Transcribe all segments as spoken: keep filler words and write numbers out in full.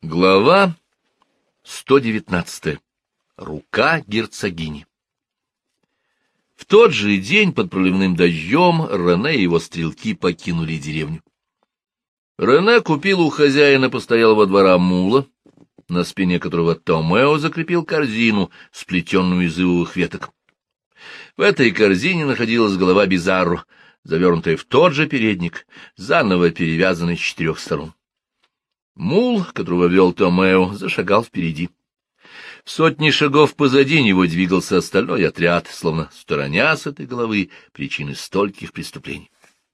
Глава сто девятнадцатая. Рука герцогини. В тот же день под проливным дождем Рене и его стрелки покинули деревню. Рене купил у хозяина постоялого двора мула, на спине которого Томео закрепил корзину, сплетенную из ивовых веток. В этой корзине находилась голова Бизарро, завернутая в тот же передник, заново перевязанный с четырех сторон. Мул, которого вел Томео, зашагал впереди. В сотни шагов позади него двигался остальной отряд, словно стороня с этой головы причины стольких преступлений.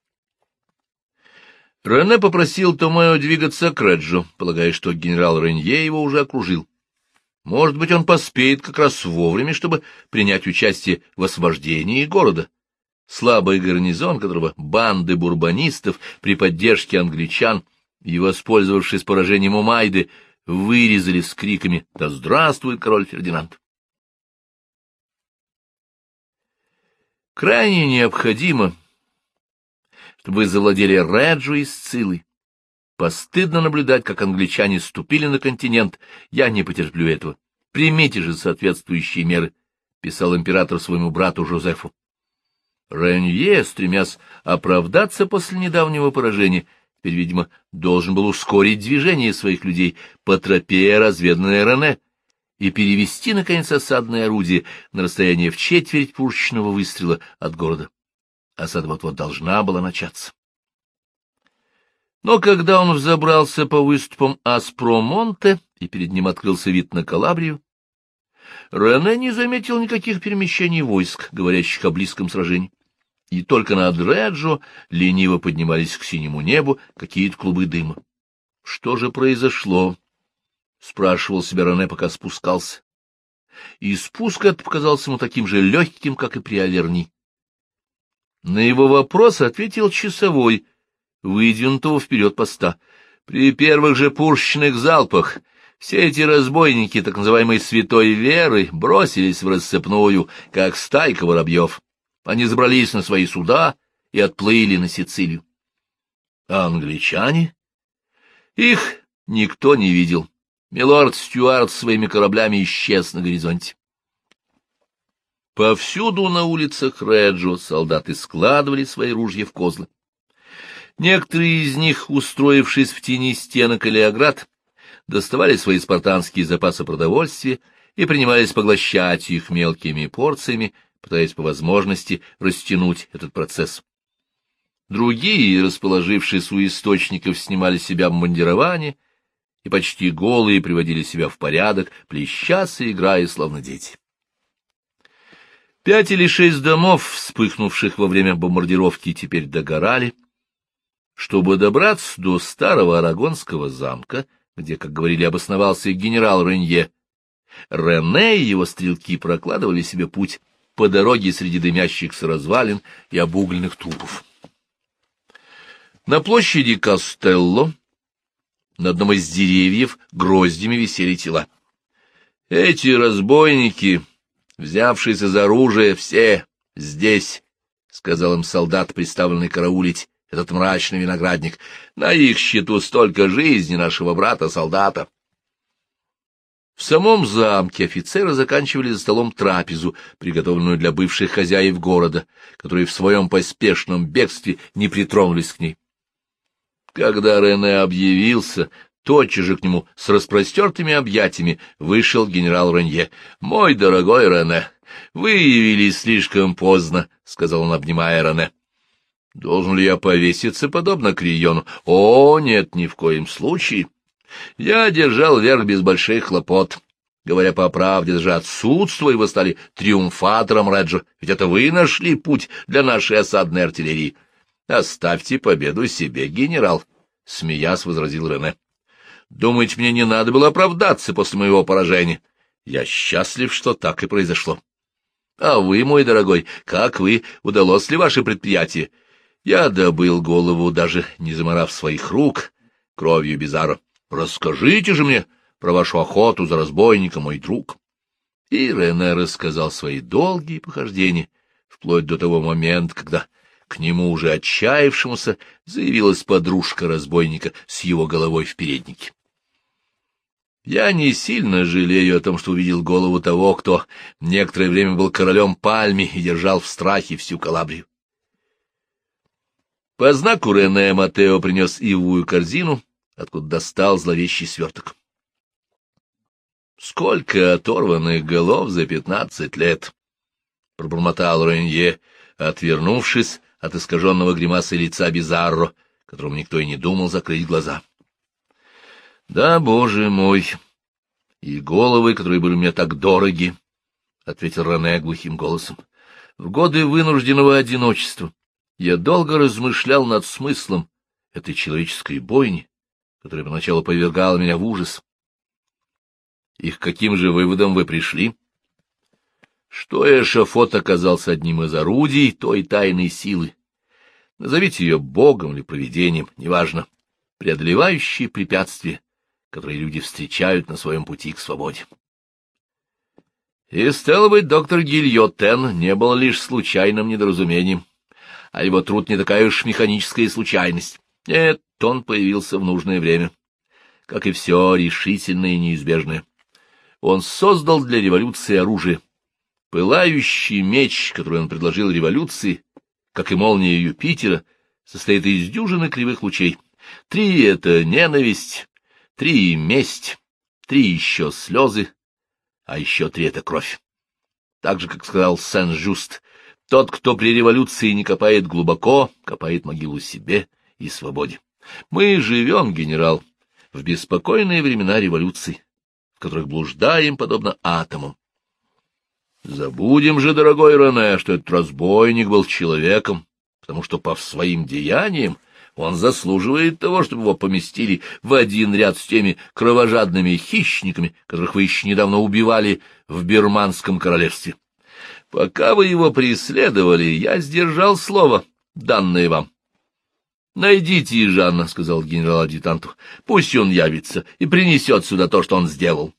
Рене попросил Томео двигаться к Реджо, полагая, что генерал Ренье его уже окружил. Может быть, он поспеет как раз вовремя, чтобы принять участие в освобождении города. Слабый гарнизон, которого банды бурбонистов при поддержке англичан и, воспользовавшись поражением у Майды, вырезали с криками «Да здравствует король Фердинанд!». Крайне необходимо, чтобы вы завладели Реджо и Сциллой. Постыдно наблюдать, как англичане ступили на континент. Я не потерплю этого. Примите же соответствующие меры, — писал император своему брату Жозефу. Ренье, стремясь оправдаться после недавнего поражения, теперь, видимо, должен был ускорить движение своих людей по тропе, разведанной Рене, и перевести, наконец, осадное орудие на расстояние в четверть пушечного выстрела от города. Осада вот-вот должна была начаться. Но когда он взобрался по выступам Аспромонте, и перед ним открылся вид на Калабрию, Рене не заметил никаких перемещений войск, говорящих о близком сражении. И только над Реджо лениво поднимались к синему небу какие-то клубы дыма. Что же произошло? — спрашивал себя Рене, пока спускался. И спуск этот показался ему таким же легким, как и при Аверни. На его вопрос ответил часовой, выдвинутого вперед поста. При первых же пушечных залпах все эти разбойники, так называемой святой веры, бросились в рассыпную, как стайка воробьев. Они забрались на свои суда и отплыли на Сицилию. А англичане? Их никто не видел. Милорд Стюарт своими кораблями исчез на горизонте. Повсюду на улицах Реджо солдаты складывали свои ружья в козлы. Некоторые из них, устроившись в тени стенок или оград, доставали свои спартанские запасы продовольствия и принимались поглощать их мелкими порциями, пытаясь по возможности растянуть этот процесс. Другие, расположившись у источников, снимали с себя обмундирование и почти голые приводили себя в порядок, плещась и играя, словно дети. Пять или шесть домов, вспыхнувших во время бомбардировки, теперь догорали. Чтобы добраться до старого Арагонского замка, где, как говорили, обосновался генерал Ренье, Рене и его стрелки прокладывали себе путь по дороге среди дымящихся развалин и обугленных трупов. На площади Кастелло на одном из деревьев гроздями висели тела. Эти разбойники, взявшиеся за оружие, все здесь, — сказал им солдат, приставленный караулить этот мрачный виноградник. На их счету столько жизни нашего брата-солдата. В самом замке офицеры заканчивали за столом трапезу, приготовленную для бывших хозяев города, которые в своем поспешном бегстве не притронулись к ней. Когда Рене объявился, тотчас же к нему с распростертыми объятиями вышел генерал Ренье. — Мой дорогой Рене, вы явились слишком поздно, — сказал он, обнимая Рене. — Должен ли я повеситься, подобно Криону? — О, нет, ни в коем случае. Я держал верх без больших хлопот. Говоря по правде, даже отсутствуя, вы стали триумфатором Реджо, ведь это вы нашли путь для нашей осадной артиллерии. Оставьте победу себе, генерал, — смеясь возразил Рене. Думаете, мне не надо было оправдаться после моего поражения? Я счастлив, что так и произошло. А вы, мой дорогой, как вы, удалось ли ваше предприятие? Я добыл голову, даже не заморав своих рук кровью Бизарро. Расскажите же мне про вашу охоту за разбойником, мой друг. И Рене рассказал свои долгие похождения, вплоть до того момента, когда к нему, уже отчаявшемуся, заявилась подружка разбойника с его головой в переднике. Я не сильно жалею о том, что увидел голову того, кто некоторое время был королем Пальми и держал в страхе всю Калабрию. По знаку Рене Матео принес ивовую корзину, откуда достал зловещий сверток. «Сколько оторванных голов за пятнадцать лет!» — пробормотал Ренье, отвернувшись от искаженного гримасы лица Бизарро, которому никто и не думал закрыть глаза. «Да, боже мой, и головы, которые были мне так дороги!» — ответил Рене глухим голосом. «В годы вынужденного одиночества я долго размышлял над смыслом этой человеческой бойни, которая поначалу повергала меня в ужас. И к каким же выводам вы пришли? Что эшафот оказался одним из орудий той тайной силы. Назовите ее богом или провидением, неважно, преодолевающей препятствия, которые люди встречают на своем пути к свободе. И, стало быть, доктор Гильотен не был лишь случайным недоразумением, а его труд не такая уж механическая случайность. Нет, он появился в нужное время, как и все решительное и неизбежное. Он создал для революции оружие. Пылающий меч, который он предложил революции, как и молния Юпитера, состоит из дюжины кривых лучей. Три — это ненависть, три — месть, три еще слезы, а еще три — это кровь. Так же, как сказал Сен-Жюст, тот, кто при революции не копает глубоко, копает могилу себе и свободе. Мы живем, генерал, в беспокойные времена революции, в которых блуждаем, подобно атомам. Забудем же, дорогой Рене, что этот разбойник был человеком, потому что по своим деяниям он заслуживает того, чтобы его поместили в один ряд с теми кровожадными хищниками, которых вы еще недавно убивали в Бирманском королевстве. Пока вы его преследовали, я сдержал слово, данное вам. — Найдите Жанна, — сказал генерал-адъютанту, — пусть он явится и принесет сюда то, что он сделал.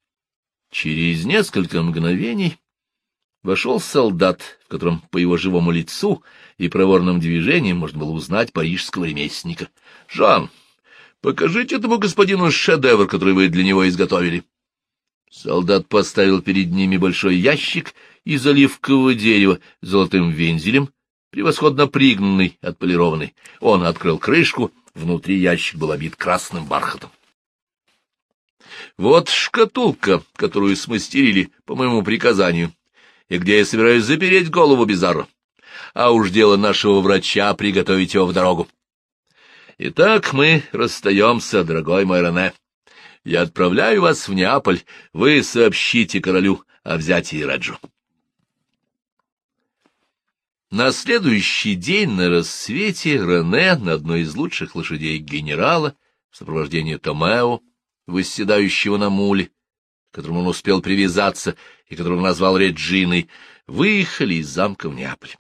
Через несколько мгновений вошел солдат, в котором по его живому лицу и проворным движениям можно было узнать парижского ремесленника. — Жан, покажите этому господину шедевр, который вы для него изготовили. Солдат поставил перед ними большой ящик из оливкового дерева с золотым вензелем, превосходно пригнанный, отполированный. Он открыл крышку, внутри ящик был обит красным бархатом. — Вот шкатулка, которую смастерили по моему приказанию, и где я собираюсь запереть голову Бизарро. А уж дело нашего врача приготовить его в дорогу. Итак, мы расстаемся, дорогой мой Рене. Я отправляю вас в Неаполь, вы сообщите королю о взятии Реджо. На следующий день на рассвете Рене на одной из лучших лошадей генерала в сопровождении Томео, восседающего на муле, к которому он успел привязаться и которого назвал Реджиной, выехали из замка в Неаполь.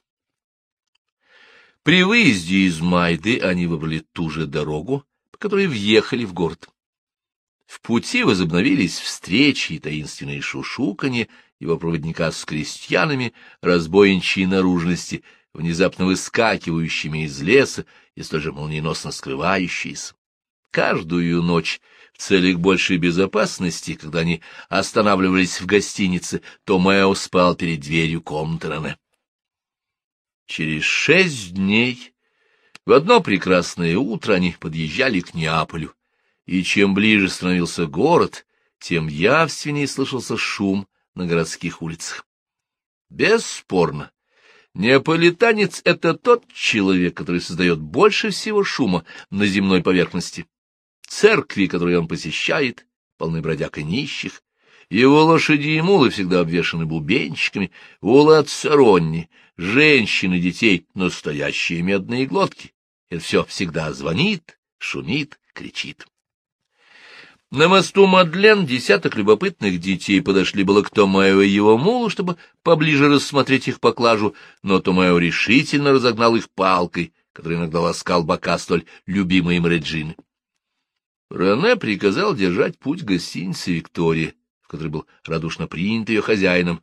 При выезде из Майды они выбрали ту же дорогу, по которой въехали в город. В пути возобновились встречи и таинственные шушуканье его проводника с крестьянами разбойничьей наружности, внезапно выскакивающими из леса и столь же молниеносно скрывающиеся. Каждую ночь в целях большей безопасности, когда они останавливались в гостинице, Томео спал перед дверью комнаты Рене. Через шесть дней, в одно прекрасное утро, они подъезжали к Неаполю, и чем ближе становился город, тем явственнее слышался шум на городских улицах. Бесспорно, неаполитанец — это тот человек, который создает больше всего шума на земной поверхности. Церкви, которые он посещает, полны бродяг и нищих. Его лошади и мулы всегда обвешаны бубенчиками, у лацаронни, женщин и детей — настоящие медные глотки. Это все всегда звонит, шумит, кричит. На мосту Мадлен десяток любопытных детей подошли было к Томео и его мулу, чтобы поближе рассмотреть их поклажу, но Томео решительно разогнал их палкой, которая иногда ласкал бока столь любимой им Реджины. Рене приказал держать путь к гостинице «Виктория», в которой был радушно принят ее хозяином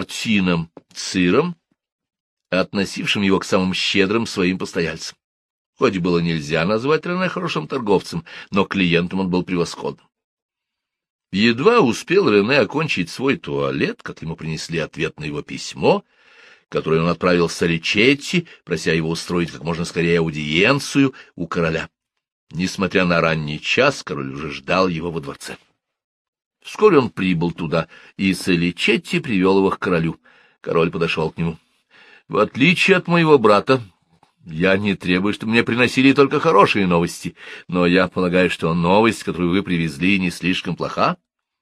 Мартином Циром, относившим его к самым щедрым своим постояльцам. Хоть было нельзя назвать Рене хорошим торговцем, но клиентом он был превосходным. Едва успел Рене окончить свой туалет, как ему принесли ответ на его письмо, которое он отправил Саличетти, прося его устроить как можно скорее аудиенцию у короля. Несмотря на ранний час, король уже ждал его во дворце. Вскоре он прибыл туда, и Саличетти привел его к королю. Король подошел к нему. — В отличие от моего брата, я не требую, чтобы мне приносили только хорошие новости, но я полагаю, что новость, которую вы привезли, не слишком плоха.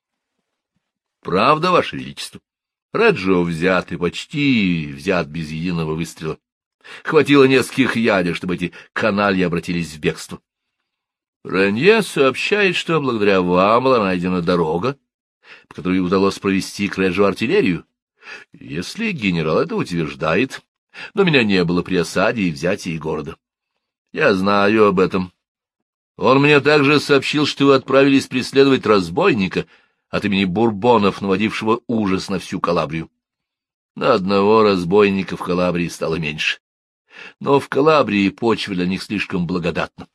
— Правда, Ваше Величество. Реджо взят и почти взят без единого выстрела. Хватило нескольких ядер, чтобы эти канальи обратились в бегство. Ренье сообщает, что благодаря вам была найдена дорога, по которой удалось провести к Реджо артиллерию. Если генерал это утверждает, но меня не было при осаде и взятии города. Я знаю об этом. Он мне также сообщил, что вы отправились преследовать разбойника от имени Бурбонов, наводившего ужас на всю Калабрию. На одного разбойника в Калабрии стало меньше. Но в Калабрии почва для них слишком благодатна.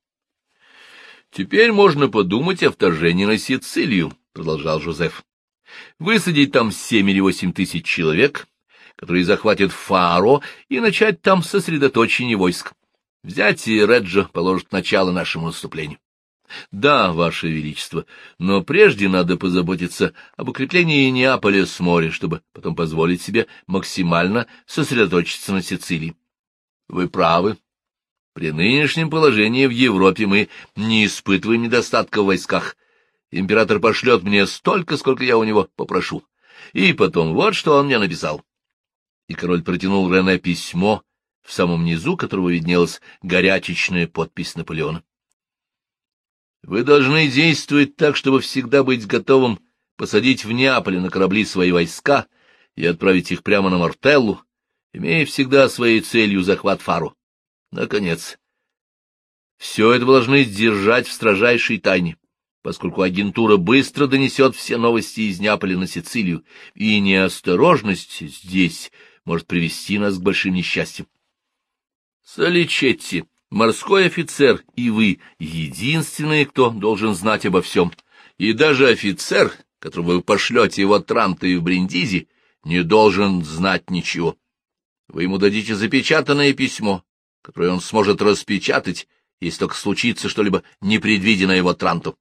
Теперь можно подумать о вторжении на Сицилию, — продолжал Жозеф. Высадить там семь или восемь тысяч человек, которые захватят Фаро, и начать там сосредоточение войск. Взятие Реджо положит начало нашему наступлению. Да, Ваше Величество, но прежде надо позаботиться об укреплении Неаполя с моря, чтобы потом позволить себе максимально сосредоточиться на Сицилии. Вы правы. При нынешнем положении в Европе мы не испытываем недостатка в войсках. Император пошлет мне столько, сколько я у него попрошу. И потом вот что он мне написал. И король протянул Рене письмо, в самом низу которого виднелась горячечная подпись Наполеона. Вы должны действовать так, чтобы всегда быть готовым посадить в Неаполе на корабли свои войска и отправить их прямо на Мартеллу, имея всегда своей целью захват Фаро. Наконец, все это вы должны держать в строжайшей тайне, поскольку агентура быстро донесет все новости из Неаполя на Сицилию, и неосторожность здесь может привести нас к большим несчастьям. Саличетти, морской офицер, и вы — единственные, кто должен знать обо всем, и даже офицер, которого вы пошлете в Отранто и в Бриндизи, не должен знать ничего. Вы ему дадите запечатанное письмо, которое он сможет распечатать, если только случится что-либо непредвиденное в Отранту.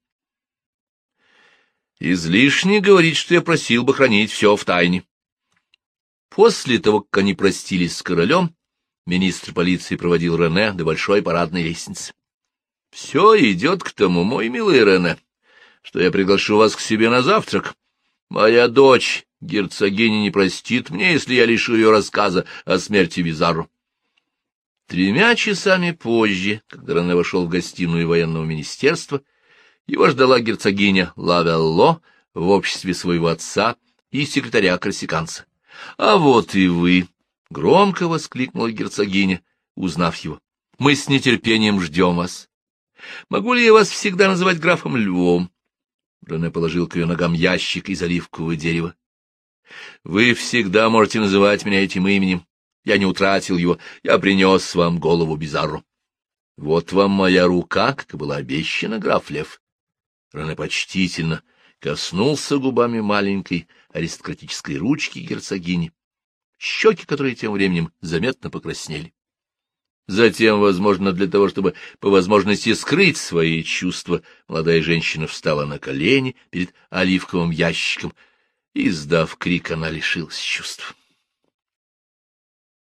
Излишне говорить, что я просил бы хранить все в тайне. После того, как они простились с королем, министр полиции проводил Рене до большой парадной лестницы. — Все идет к тому, мой милый Рене, что я приглашу вас к себе на завтрак. Моя дочь, герцогиня, не простит мне, если я лишу ее рассказа о смерти Визарро. Тремя часами позже, когда Рене вошел в гостиную военного министерства, его ждала герцогиня Лавелло в обществе своего отца и секретаря корсиканца. — А вот и вы! — громко воскликнула герцогиня, узнав его. — Мы с нетерпением ждем вас. Могу ли я вас всегда называть графом Львом? Рене положил к ее ногам ящик из оливкового дерева. — Вы всегда можете называть меня этим именем. Я не утратил его, я принес вам голову Бизарро. Вот вам моя рука, как и была обещана, граф Лев. Рене почтительно коснулся губами маленькой аристократической ручки герцогини, щеки которой тем временем заметно покраснели. Затем, возможно, для того, чтобы по возможности скрыть свои чувства, молодая женщина встала на колени перед оливковым ящиком, и, издав крик, она лишилась чувств.